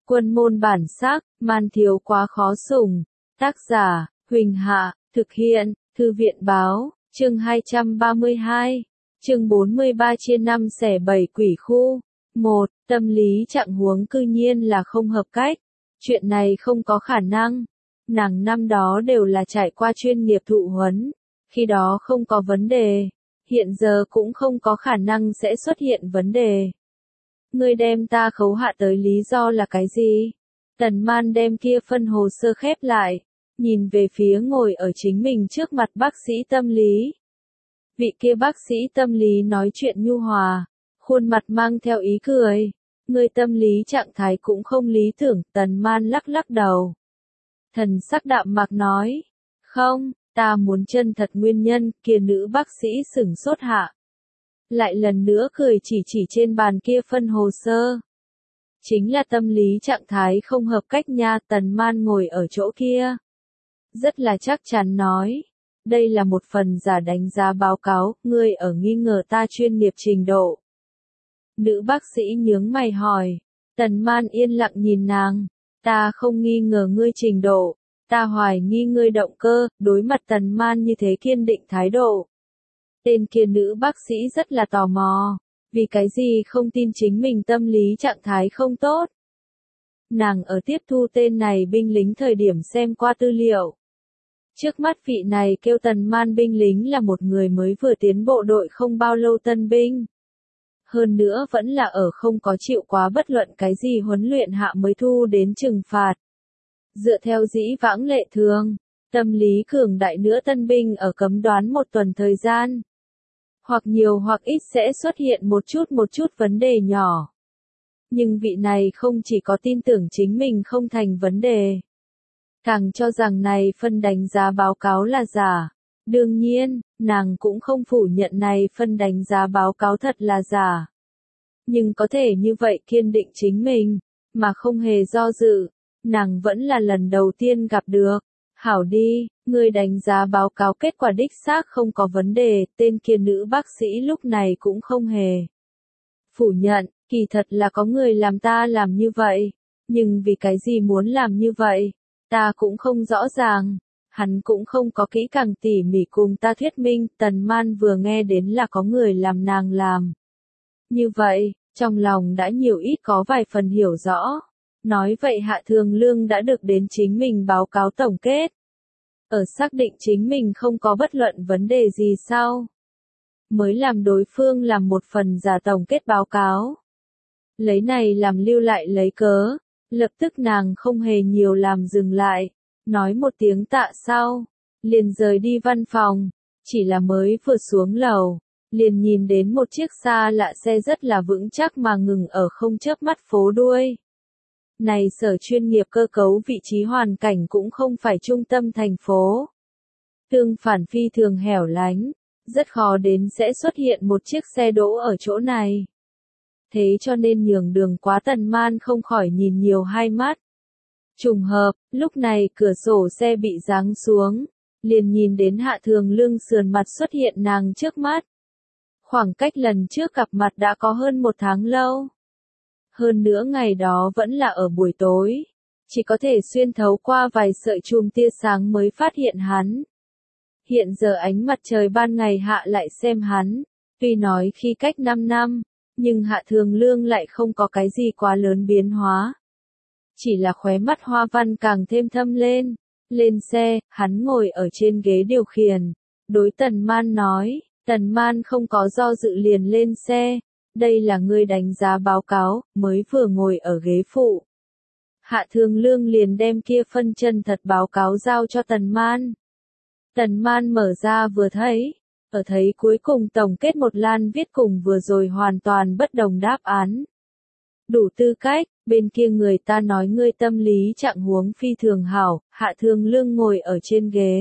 Quân môn bản sắc, man thiếu quá khó sủng. Tác giả, Huỳnh Hạ, thực hiện, Thư viện báo, chương 232, chương 43/5/7 quỷ khu. 1. Tâm lý trạng huống cư nhiên là không hợp cách. Chuyện này không có khả năng. Nàng năm đó đều là trải qua chuyên nghiệp thụ huấn, khi đó không có vấn đề, hiện giờ cũng không có khả năng sẽ xuất hiện vấn đề. Ngươi đem ta khấu hạ tới lý do là cái gì? Tần Man đem kia phân hồ sơ khép lại, nhìn về phía ngồi ở chính mình trước mặt bác sĩ tâm lý. Vị kia bác sĩ tâm lý nói chuyện nhu hòa, khuôn mặt mang theo ý cười. Ngươi tâm lý trạng thái cũng không lý tưởng. Tần Man lắc lắc đầu. Thần sắc đạm mạc nói, không, ta muốn chân thật nguyên nhân. Kia nữ bác sĩ sửng sốt hạ, lại lần nữa cười chỉ trên bàn kia phân hồ sơ. Chính là tâm lý trạng thái không hợp cách nha. Tần Man ngồi ở chỗ kia, rất là chắc chắn nói, đây là một phần giả đánh giá báo cáo, ngươi ở nghi ngờ ta chuyên nghiệp trình độ. Nữ bác sĩ nhướng mày hỏi. Tần Man yên lặng nhìn nàng, ta không nghi ngờ ngươi trình độ, ta hoài nghi ngươi động cơ. Đối mặt Tần Man như thế kiên định thái độ, tên kia nữ bác sĩ rất là tò mò, vì cái gì không tin chính mình tâm lý trạng thái không tốt. Nàng ở tiếp thu tên này binh lính thời điểm xem qua tư liệu. Trước mắt vị này kêu Tần Man binh lính là một người mới vừa tiến bộ đội không bao lâu tân binh. Hơn nữa vẫn là ở không có chịu quá bất luận cái gì huấn luyện hạ mới thu đến trừng phạt. Dựa theo dĩ vãng lệ thường, tâm lý cường đại nữa tân binh ở cấm đoán một tuần thời gian, hoặc nhiều hoặc ít sẽ xuất hiện một chút vấn đề nhỏ. Nhưng vị này không chỉ có tin tưởng chính mình không thành vấn đề, càng cho rằng này phân đánh giá báo cáo là giả. Đương nhiên, nàng cũng không phủ nhận này phân đánh giá báo cáo thật là giả. Nhưng có thể như vậy kiên định chính mình, mà không hề do dự, nàng vẫn là lần đầu tiên gặp được. Hảo đi, người đánh giá báo cáo kết quả đích xác không có vấn đề. Tên kia nữ bác sĩ lúc này cũng không hề phủ nhận, kỳ thật là có người làm ta làm như vậy. Nhưng vì cái gì muốn làm như vậy, ta cũng không rõ ràng. Hắn cũng không có kỹ càng tỉ mỉ cùng ta thuyết minh. Tần Man vừa nghe đến là có người làm nàng làm như vậy, trong lòng đã nhiều ít có vài phần hiểu rõ. Nói vậy Hạ Thường Lương đã được đến chính mình báo cáo tổng kết. Ở xác định chính mình không có bất luận vấn đề gì sau, mới làm đối phương làm một phần giả tổng kết báo cáo. Lấy này làm lưu lại lấy cớ, lập tức nàng không hề nhiều làm dừng lại, nói một tiếng tạ sau, liền rời đi văn phòng. Chỉ là mới vừa xuống lầu, liền nhìn đến một chiếc xa lạ xe rất là vững chắc mà ngừng ở không chớp mắt phố đuôi. Này sở chuyên nghiệp cơ cấu vị trí hoàn cảnh cũng không phải trung tâm thành phố. Tương phản phi thường hẻo lánh, rất khó đến sẽ xuất hiện một chiếc xe đỗ ở chỗ này. Thế cho nên nhường đường quá Tần Man không khỏi nhìn nhiều hai mắt. Trùng hợp, lúc này cửa sổ xe bị giáng xuống, liền nhìn đến Hạ Thường Lương sườn mặt xuất hiện nàng trước mắt. Khoảng cách lần trước gặp mặt đã có hơn 1 tháng lâu. Hơn nữa ngày đó vẫn là ở buổi tối, chỉ có thể xuyên thấu qua vài sợi chùm tia sáng mới phát hiện hắn. Hiện giờ ánh mặt trời ban ngày hạ lại xem hắn, tuy nói khi cách 5 năm, nhưng Hạ Thường Lương lại không có cái gì quá lớn biến hóa. Chỉ là khóe mắt hoa văn càng thêm thâm lên. Lên xe, hắn ngồi ở trên ghế điều khiển, đối Tần Man nói. Tần Man không có do dự liền lên xe. Đây là ngươi đánh giá báo cáo, mới vừa ngồi ở ghế phụ. Hạ Thường Lương liền đem kia phân chân thật báo cáo giao cho Tần Man. Tần Man mở ra vừa thấy, ở thấy cuối cùng tổng kết một lan viết cùng vừa rồi hoàn toàn bất đồng đáp án. Đủ tư cách, bên kia người ta nói ngươi tâm lý trạng huống phi thường hảo. Hạ Thường Lương ngồi ở trên ghế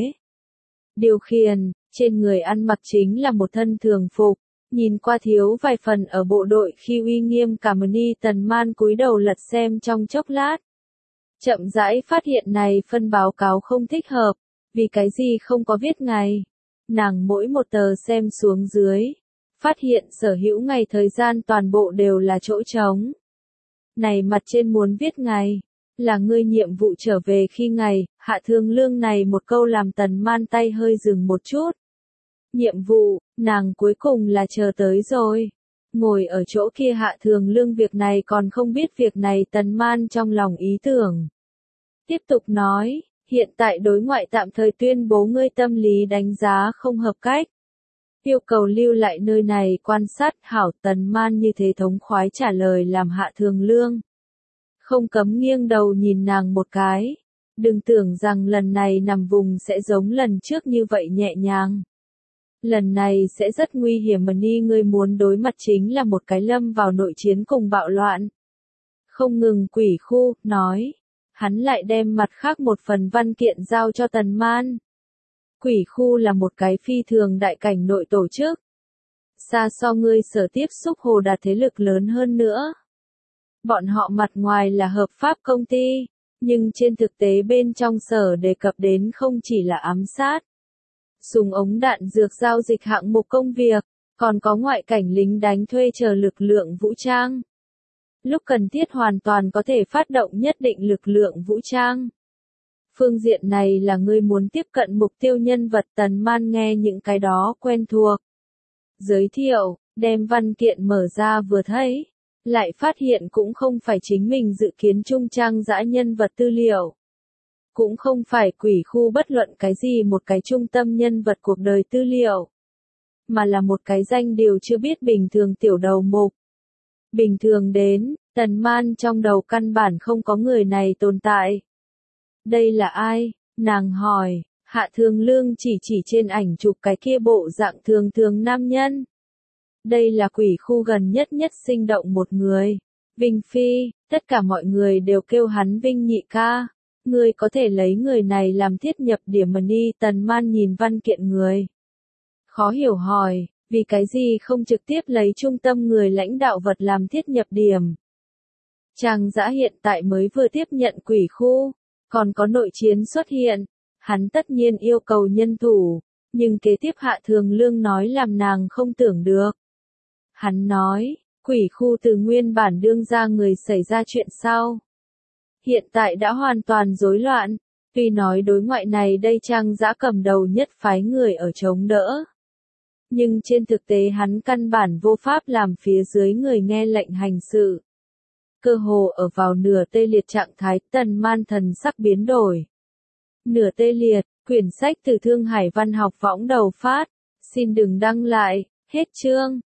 điều khiển, trên người ăn mặc chính là một thân thường phục, nhìn qua thiếu vài phần ở bộ đội khi uy nghiêm cảm ni. Tần Man cúi đầu lật xem trong chốc lát, chậm rãi phát hiện này phân báo cáo không thích hợp. Vì cái gì không có viết ngày? Nàng mỗi một tờ xem xuống dưới, phát hiện sở hữu ngày thời gian toàn bộ đều là chỗ trống. Này mặt trên muốn viết ngày, là ngươi nhiệm vụ trở về khi ngày, Hạ Thường Lương này một câu làm Tần Man tay hơi dừng một chút. Nhiệm vụ, nàng cuối cùng là chờ tới rồi. Ngồi ở chỗ kia Hạ Thường Lương việc này còn không biết việc này Tần Man trong lòng ý tưởng. Tiếp tục nói, hiện tại đối ngoại tạm thời tuyên bố ngươi tâm lý đánh giá không hợp cách. Yêu cầu lưu lại nơi này quan sát hảo. Tần Man như thế thống khoái trả lời làm Hạ Thường Lương. Không cấm nghiêng đầu nhìn nàng một cái. Đừng tưởng rằng lần này nằm vùng sẽ giống lần trước như vậy nhẹ nhàng. Lần này sẽ rất nguy hiểm mà ni ngươi muốn đối mặt chính là một cái lâm vào nội chiến cùng bạo loạn. Không ngừng Quỷ Khu, nói. Hắn lại đem mặt khác một phần văn kiện giao cho Tần Man. Quỷ Khu là một cái phi thường đại cảnh nội tổ chức. Xa so ngươi sở tiếp xúc Hồ Đạt thế lực lớn hơn nữa. Bọn họ mặt ngoài là hợp pháp công ty, nhưng trên thực tế bên trong sở đề cập đến không chỉ là ám sát. Súng ống đạn dược giao dịch hạng mục công việc, còn có ngoại cảnh lính đánh thuê chờ lực lượng vũ trang. Lúc cần thiết hoàn toàn có thể phát động nhất định lực lượng vũ trang. Phương diện này là ngươi muốn tiếp cận mục tiêu nhân vật. Tần Man nghe những cái đó quen thuộc. Giới thiệu, đem văn kiện mở ra vừa thấy, lại phát hiện cũng không phải chính mình dự kiến trung trang dã nhân vật tư liệu. Cũng không phải Quỷ Khu bất luận cái gì một cái trung tâm nhân vật cuộc đời tư liệu. Mà là một cái danh điều chưa biết bình thường tiểu đầu mục. Bình thường đến, Tần Man trong đầu căn bản không có người này tồn tại. Đây là ai? Nàng hỏi. Hạ Thường Lương chỉ trên ảnh chụp cái kia bộ dạng thường thường nam nhân. Đây là Quỷ Khu gần nhất sinh động một người. Vinh Phi, tất cả mọi người đều kêu hắn Vinh nhị ca. Ngươi có thể lấy người này làm thiết nhập điểm mà ni. Tần Man nhìn văn kiện người. Khó hiểu hỏi, vì cái gì không trực tiếp lấy trung tâm người lãnh đạo vật làm thiết nhập điểm. Trang Dã hiện tại mới vừa tiếp nhận Quỷ Khu, còn có nội chiến xuất hiện. Hắn tất nhiên yêu cầu nhân thủ, nhưng kế tiếp Hạ Thường Lương nói làm nàng không tưởng được. Hắn nói, Quỷ Khu từ nguyên bản đương ra người xảy ra chuyện sau. Hiện tại đã hoàn toàn rối loạn, tuy nói đối ngoại này đây Trang Dã cầm đầu nhất phái người ở chống đỡ. Nhưng trên thực tế hắn căn bản vô pháp làm phía dưới người nghe lệnh hành sự. Cơ hồ ở vào nửa tê liệt trạng thái. Tần Man thần sắc biến đổi. Nửa tê liệt, quyển sách từ Thương Hải Văn học võng đầu phát. Xin đừng đăng lại, hết chương.